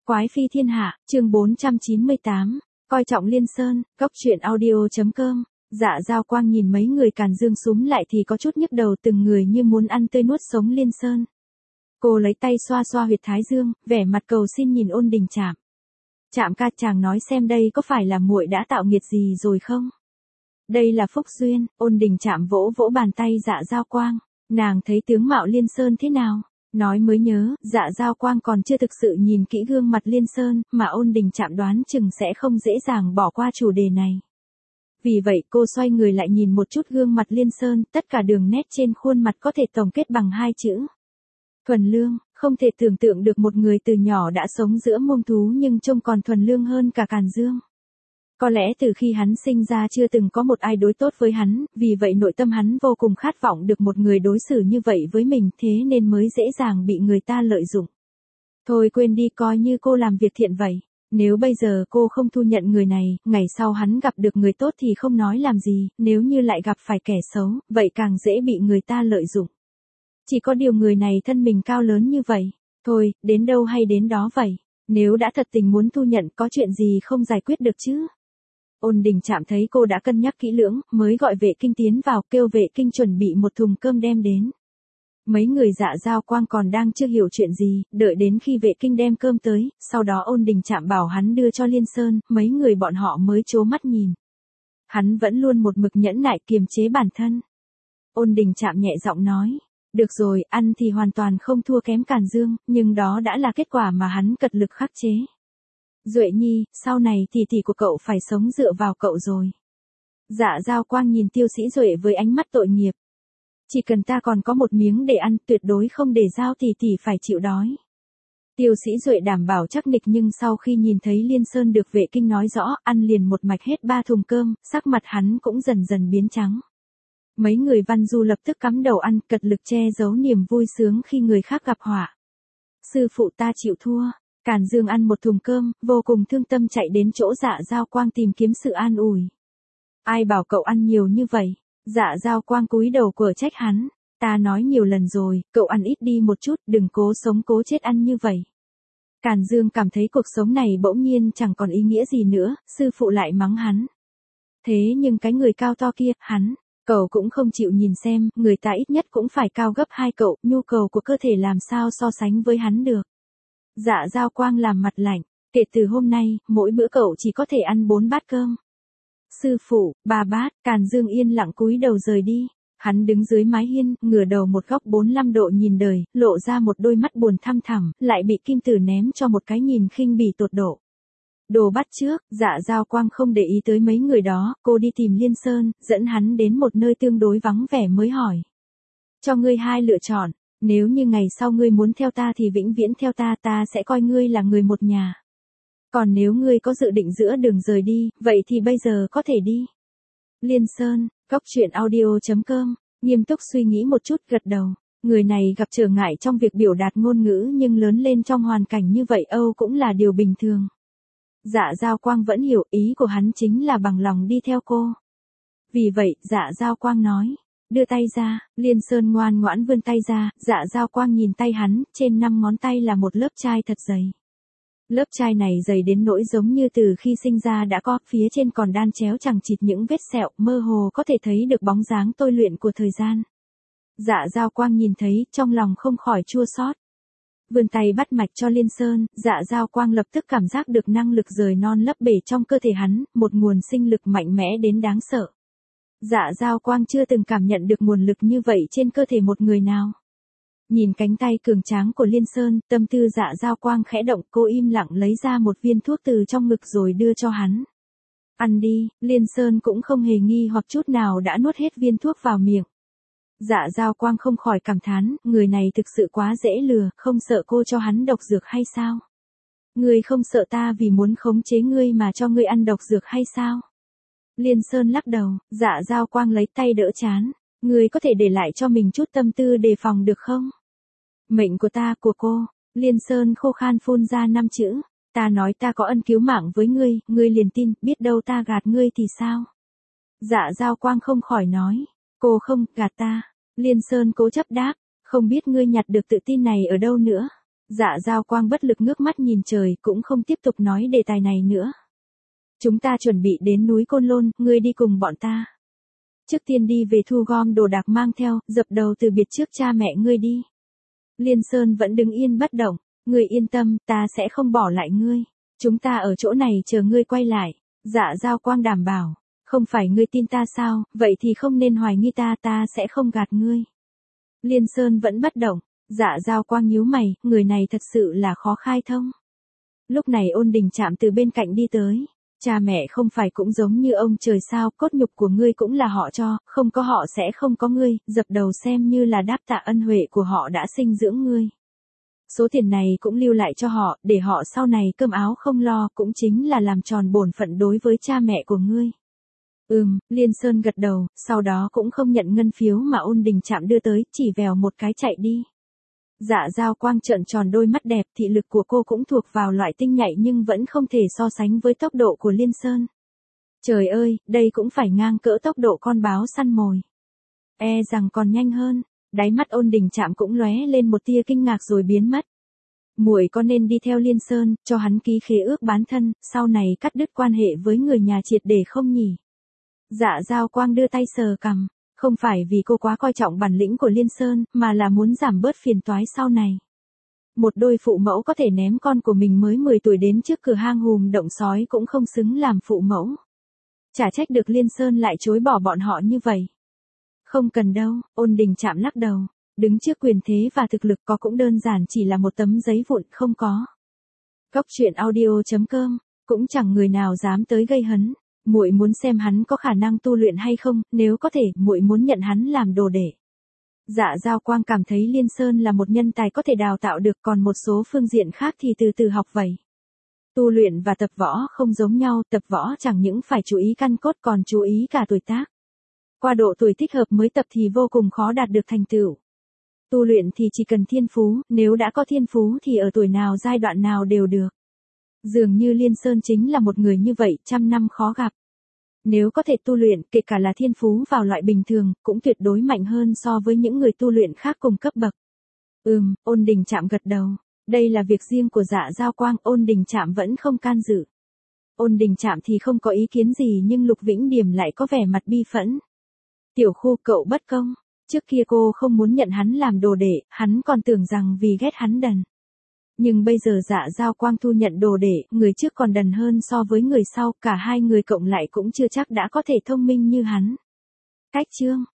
Quái phi thiên hạ, chương 498, coi trọng Liên Sơn, góc truyện audio.com. Dạ Giao Quang nhìn mấy người Càn Dương súm lại thì có chút nhức đầu, từng người như muốn ăn tươi nuốt sống Liên Sơn. Cô lấy tay xoa xoa huyệt thái dương, vẻ mặt cầu xin nhìn Ôn Đình Trạm. Trạm ca, chàng nói xem đây có phải là muội đã tạo nghiệt gì rồi không? Đây là phúc duyên. Ôn Đình Trạm vỗ vỗ bàn tay Dạ Giao Quang. Nàng thấy tướng mạo Liên Sơn thế nào? Nói mới nhớ, Dạ Giao Quang còn chưa thực sự nhìn kỹ gương mặt Liên Sơn, mà Ôn Đình Trạm đoán chừng sẽ không dễ dàng bỏ qua chủ đề này. Vì vậy cô xoay người lại nhìn một chút gương mặt Liên Sơn, tất cả đường nét trên khuôn mặt có thể tổng kết bằng hai chữ. Thuần lương. Không thể tưởng tượng được một người từ nhỏ đã sống giữa muông thú nhưng trông còn thuần lương hơn cả Càn Dương. Có lẽ từ khi hắn sinh ra chưa từng có một ai đối tốt với hắn, vì vậy nội tâm hắn vô cùng khát vọng được một người đối xử như vậy với mình, thế nên mới dễ dàng bị người ta lợi dụng. Thôi quên đi, coi như cô làm việc thiện vậy. Nếu bây giờ cô không thu nhận người này, ngày sau hắn gặp được người tốt thì không nói làm gì, nếu như lại gặp phải kẻ xấu, vậy càng dễ bị người ta lợi dụng. Chỉ có điều người này thân mình cao lớn như vậy. Thôi, đến đâu hay đến đó vậy. Nếu đã thật tình muốn thu nhận, có chuyện gì không giải quyết được chứ? Ôn Đình Trạm thấy cô đã cân nhắc kỹ lưỡng, mới gọi vệ kinh tiến vào, kêu vệ kinh chuẩn bị một thùng cơm đem đến. Mấy người Dạ Giao Quang còn đang chưa hiểu chuyện gì, đợi đến khi vệ kinh đem cơm tới, sau đó Ôn Đình Trạm bảo hắn đưa cho Liên Sơn, mấy người bọn họ mới trố mắt nhìn. Hắn vẫn luôn một mực nhẫn nại kiềm chế bản thân. Ôn Đình Trạm nhẹ giọng nói. Được rồi, ăn thì hoàn toàn không thua kém Càn Dương, nhưng đó đã là kết quả mà hắn cật lực khắc chế. Duệ Nhi, sau này thì tỷ của cậu phải sống dựa vào cậu rồi. Dạ Giao Quang nhìn Tiêu Sĩ Duệ với ánh mắt tội nghiệp. Chỉ cần ta còn có một miếng để ăn, tuyệt đối không để Giao tỷ phải chịu đói. Tiêu Sĩ Duệ đảm bảo chắc nịch, nhưng sau khi nhìn thấy Liên Sơn được vệ kinh nói rõ, ăn liền một mạch hết 3 thùng cơm, sắc mặt hắn cũng dần dần biến trắng. Mấy người Văn Du lập tức cắm đầu ăn, cật lực che giấu niềm vui sướng khi người khác gặp họa. Sư phụ, ta chịu thua. Càn Dương ăn một thùng cơm, vô cùng thương tâm chạy đến chỗ Dạ Giao Quang tìm kiếm sự an ủi. Ai bảo cậu ăn nhiều như vậy? Dạ Giao Quang cúi đầu quở trách hắn. Ta nói nhiều lần rồi, cậu ăn ít đi một chút, đừng cố sống cố chết ăn như vậy. Càn Dương cảm thấy cuộc sống này bỗng nhiên chẳng còn ý nghĩa gì nữa, sư phụ lại mắng hắn. Thế nhưng cái người cao to kia, cậu cũng không chịu nhìn xem, người ta ít nhất cũng phải cao gấp 2 cậu, nhu cầu của cơ thể làm sao so sánh với hắn được. Dạ Giao Quang làm mặt lạnh, kể từ hôm nay, mỗi bữa cậu chỉ có thể ăn 4 bát cơm. Sư phụ, 3 bát. Càn Dương yên lặng cúi đầu rời đi. Hắn đứng dưới mái hiên, ngửa đầu một góc 45 độ nhìn đời, lộ ra một đôi mắt buồn thăm thẳm, lại bị Kim Tử ném cho một cái nhìn khinh bỉ tột độ. Đồ bắt trước. Dạ Giao Quang không để ý tới mấy người đó, cô đi tìm Liên Sơn, dẫn hắn đến một nơi tương đối vắng vẻ mới hỏi. Cho ngươi 2 lựa chọn, nếu như ngày sau ngươi muốn theo ta thì vĩnh viễn theo ta, ta sẽ coi ngươi là người một nhà. Còn nếu ngươi có dự định giữa đường rời đi, vậy thì bây giờ có thể đi. Liên Sơn, góc truyện audio.com, nghiêm túc suy nghĩ một chút, gật đầu. Người này gặp trở ngại trong việc biểu đạt ngôn ngữ nhưng lớn lên trong hoàn cảnh như vậy cũng là điều bình thường. Dạ Giao Quang vẫn hiểu, ý của hắn chính là bằng lòng đi theo cô. Vì vậy, Dạ Giao Quang nói, đưa tay ra. Liên Sơn ngoan ngoãn vươn tay ra, Dạ Giao Quang nhìn tay hắn, trên 5 ngón tay là một lớp trai thật dày. Lớp trai này dày đến nỗi giống như từ khi sinh ra đã có, phía trên còn đan chéo chằng chịt những vết sẹo, mơ hồ có thể thấy được bóng dáng tôi luyện của thời gian. Dạ Giao Quang nhìn thấy, trong lòng không khỏi chua xót. Vươn tay bắt mạch cho Liên Sơn, Dạ Giao Quang lập tức cảm giác được năng lực rời non lấp bể trong cơ thể hắn, một nguồn sinh lực mạnh mẽ đến đáng sợ. Dạ Giao Quang chưa từng cảm nhận được nguồn lực như vậy trên cơ thể một người nào. Nhìn cánh tay cường tráng của Liên Sơn, tâm tư Dạ Giao Quang khẽ động, cô im lặng lấy ra một viên thuốc từ trong ngực rồi đưa cho hắn. Ăn đi. Liên Sơn cũng không hề nghi hoặc chút nào đã nuốt hết viên thuốc vào miệng. Dạ Giao Quang không khỏi cảm thán, người này thực sự quá dễ lừa, không sợ cô cho hắn độc dược hay sao? Ngươi không sợ ta vì muốn khống chế ngươi mà cho ngươi ăn độc dược hay sao? Liên Sơn lắc đầu. Dạ Giao Quang lấy tay đỡ trán. Ngươi có thể để lại cho mình chút tâm tư đề phòng được không? Mệnh của ta, của cô. Liên Sơn khô khan phun ra 5 chữ. Ta nói ta có ân cứu mạng với ngươi, ngươi liền tin, biết đâu ta gạt ngươi thì sao? Dạ Giao Quang không khỏi nói. Cô không gạt ta. Liên Sơn cố chấp đáp. Không biết ngươi nhặt được tự tin này ở đâu nữa? Dạ Giao Quang bất lực ngước mắt nhìn trời, cũng không tiếp tục nói đề tài này nữa. Chúng ta chuẩn bị đến núi Côn Lôn, ngươi đi cùng bọn ta. Trước tiên đi về thu gom đồ đạc mang theo, dập đầu từ biệt trước cha mẹ ngươi đi. Liên Sơn vẫn đứng yên bất động, ngươi yên tâm, ta sẽ không bỏ lại ngươi. Chúng ta ở chỗ này chờ ngươi quay lại. Dạ Giao Quang đảm bảo, không phải ngươi tin ta sao, vậy thì không nên hoài nghi ta, ta sẽ không gạt ngươi. Liên Sơn vẫn bất động, Dạ Giao Quang nhíu mày, người này thật sự là khó khai thông. Lúc này Ôn Đình Trạm từ bên cạnh đi tới. Cha mẹ không phải cũng giống như ông trời sao, cốt nhục của ngươi cũng là họ cho, không có họ sẽ không có ngươi, dập đầu xem như là đáp tạ ân huệ của họ đã sinh dưỡng ngươi. Số tiền này cũng lưu lại cho họ, để họ sau này cơm áo không lo, cũng chính là làm tròn bổn phận đối với cha mẹ của ngươi. Liên Sơn gật đầu, sau đó cũng không nhận ngân phiếu mà Ôn Đình Trạm đưa tới, chỉ vèo một cái chạy đi. Dạ Giao Quang trợn tròn đôi mắt đẹp, thị lực của cô cũng thuộc vào loại tinh nhạy nhưng vẫn không thể so sánh với tốc độ của Liên Sơn. Trời ơi, đây cũng phải ngang cỡ tốc độ con báo săn mồi. E rằng còn nhanh hơn, đáy mắt Ôn Đình Trạm cũng lóe lên một tia kinh ngạc rồi biến mất. Muội có nên đi theo Liên Sơn, cho hắn ký khế ước bán thân, sau này cắt đứt quan hệ với người nhà triệt để không nhỉ? Dạ Giao Quang đưa tay sờ cằm. Không phải vì cô quá coi trọng bản lĩnh của Liên Sơn, mà là muốn giảm bớt phiền toái sau này. Một đôi phụ mẫu có thể ném con của mình mới 10 tuổi đến trước cửa hang hùm động sói cũng không xứng làm phụ mẫu. Chả trách được Liên Sơn lại chối bỏ bọn họ như vậy. Không cần đâu, Ôn Đình Trạm lắc đầu. Đứng trước quyền thế và thực lực có cũng đơn giản chỉ là một tấm giấy vụn không có. Góc truyện audio.com, cũng chẳng người nào dám tới gây hấn. Muội muốn xem hắn có khả năng tu luyện hay không, nếu có thể, muội muốn nhận hắn làm đồ đệ. Dạ Giao Quang cảm thấy Liên Sơn là một nhân tài có thể đào tạo được, còn một số phương diện khác thì từ từ học vậy. Tu luyện và tập võ không giống nhau, tập võ chẳng những phải chú ý căn cốt còn chú ý cả tuổi tác. Qua độ tuổi thích hợp mới tập thì vô cùng khó đạt được thành tựu. Tu luyện thì chỉ cần thiên phú, nếu đã có thiên phú thì ở tuổi nào giai đoạn nào đều được. Dường như Liên Sơn chính là một người như vậy, trăm năm khó gặp. Nếu có thể tu luyện, kể cả là thiên phú vào loại bình thường, cũng tuyệt đối mạnh hơn so với những người tu luyện khác cùng cấp bậc. Ôn Đình Trạm gật đầu. Đây là việc riêng của Dạ Giao Quang, Ôn Đình Trạm vẫn không can dự. Ôn Đình Trạm thì không có ý kiến gì nhưng Lục Vĩnh Điềm lại có vẻ mặt bi phẫn. Tiểu Khu, cậu bất công. Trước kia cô không muốn nhận hắn làm đồ đệ, hắn còn tưởng rằng vì ghét hắn đần. Nhưng bây giờ Dạ Giao Quang thu nhận đồ đệ, người trước còn đần hơn so với người sau, cả hai người cộng lại cũng chưa chắc đã có thể thông minh như hắn. Cách chương